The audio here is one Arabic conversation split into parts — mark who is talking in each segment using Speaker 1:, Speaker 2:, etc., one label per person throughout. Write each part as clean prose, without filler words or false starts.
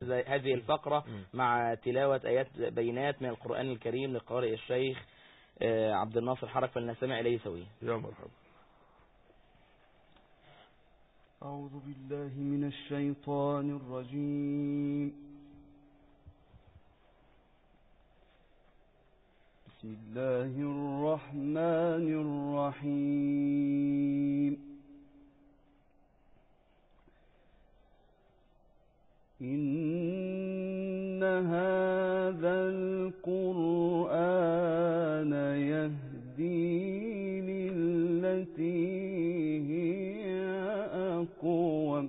Speaker 1: هذه الفقرة مع تلاوة آيات بينات من القرآن الكريم للقارئ الشيخ عبد الناصر حرك، فلنستمع إليه سويا.
Speaker 2: يا مرحبا.
Speaker 3: أعوذ بالله من الشيطان الرجيم. بسم الله الرحمن الرحيم. إن هذا القرآن يهدي للتي هي أقوم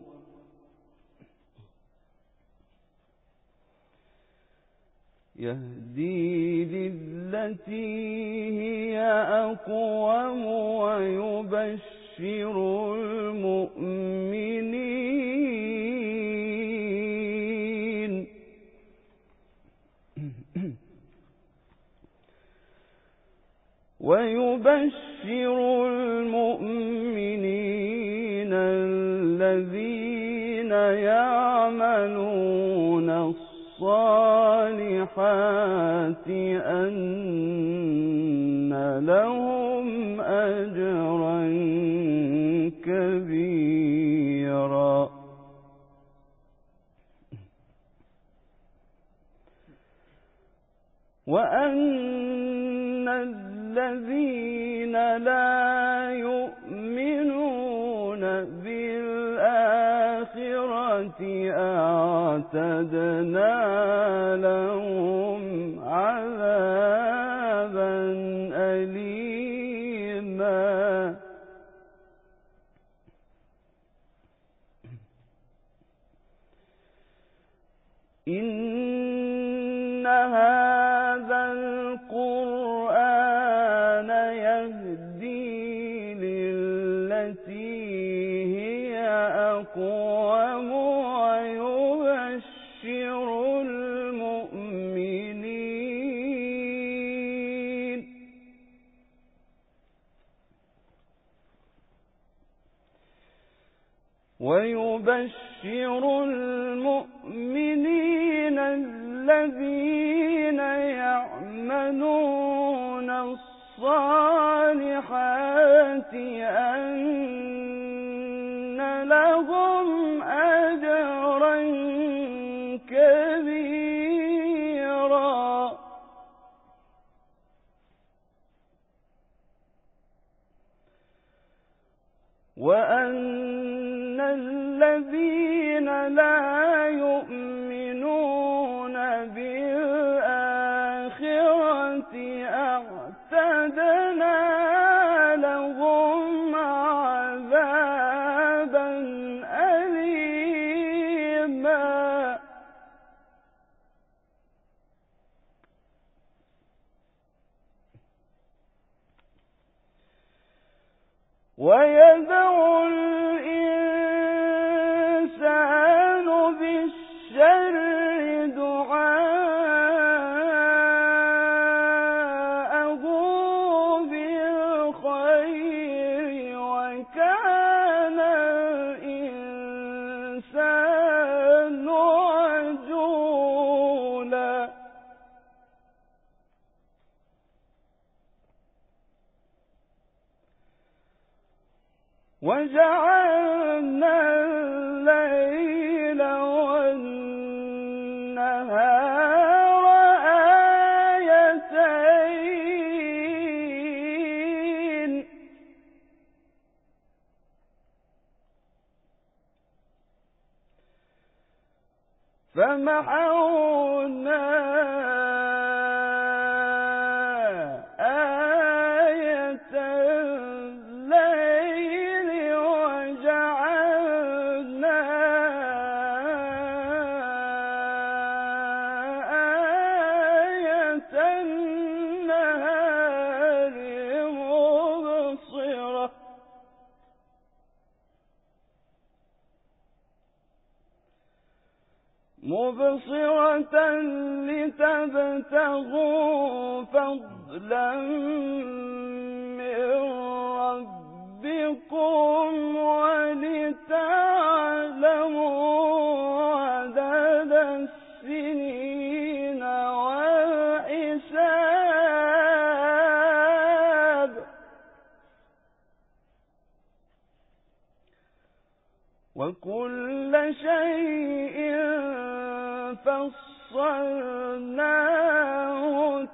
Speaker 3: ويبشر المؤمنين الذين يعملون الصالحات أن لهم أجرا كبيرا. وأن الذين لا يؤمنون بالآخرة أعتدنا لهم عذابا أليما. إن هذا القرآن يهدي للتي هي أقوم ويبشر المؤمنين الذين يعملون الصالحات أن لهم أجرا كبيرا. وأن الذين لا يؤمنون بالآخرة أعتدنا لهم عذابا أليما. ويدعو الإنسان بالشر دعاءه بالخير وكان الإنسان عجولا. وجعلنا الليل والنهار آيتين فمحونا مبصرة لتبتغوا فضلا من ربكم ولتعلموا عدد السنين والحساب وكل شيء فصلناه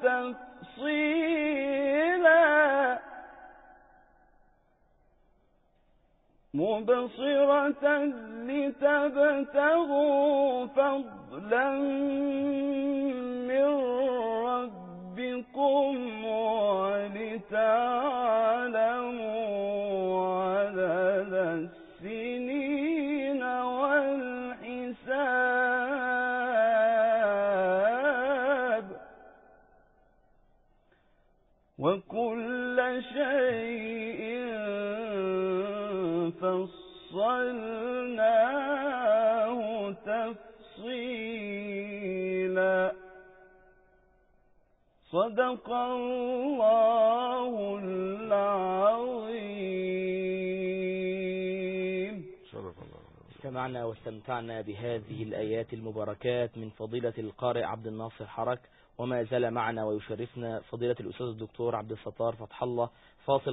Speaker 3: تفصيلا مبصرة لتبتغوا فضلا من ربكم ولتعلموا عدد السنين والحساب وكل شيء فصلناه تفصيلا صدق الله العظيم.
Speaker 1: استمعنا واستمتعنا بهذه الآيات المباركات من فضيلة القارئ عبد الناصر حرك، وما زال معنا ويشرفنا فضيلة الأستاذ الدكتور عبد الستار فتح الله. فاصل